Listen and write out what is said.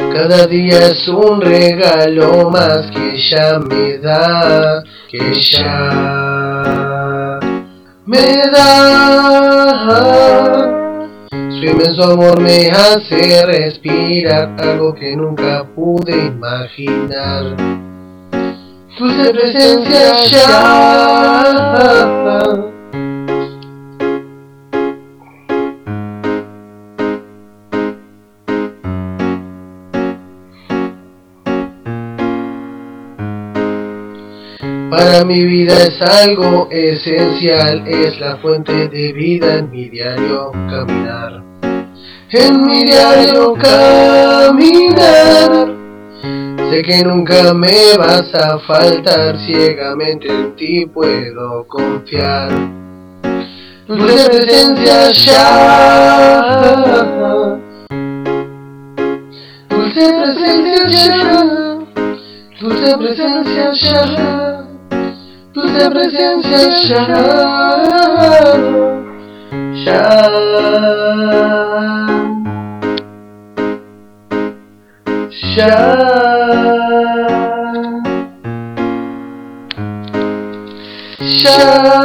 Cada día es un regalo más que ella me da, que ella me da. Su inmenso amor me hace respirar algo que nunca pude imaginar. Dulce presencia ya. Para mi vida es algo esencial, es la fuente de vida en mi diario caminar. En mi diario caminar, sé que nunca me vas a faltar, ciegamente en ti puedo confiar. Dulce presencia ya, dulce presencia ya, dulce presencia ya, dulce presencia ya, ya, ya.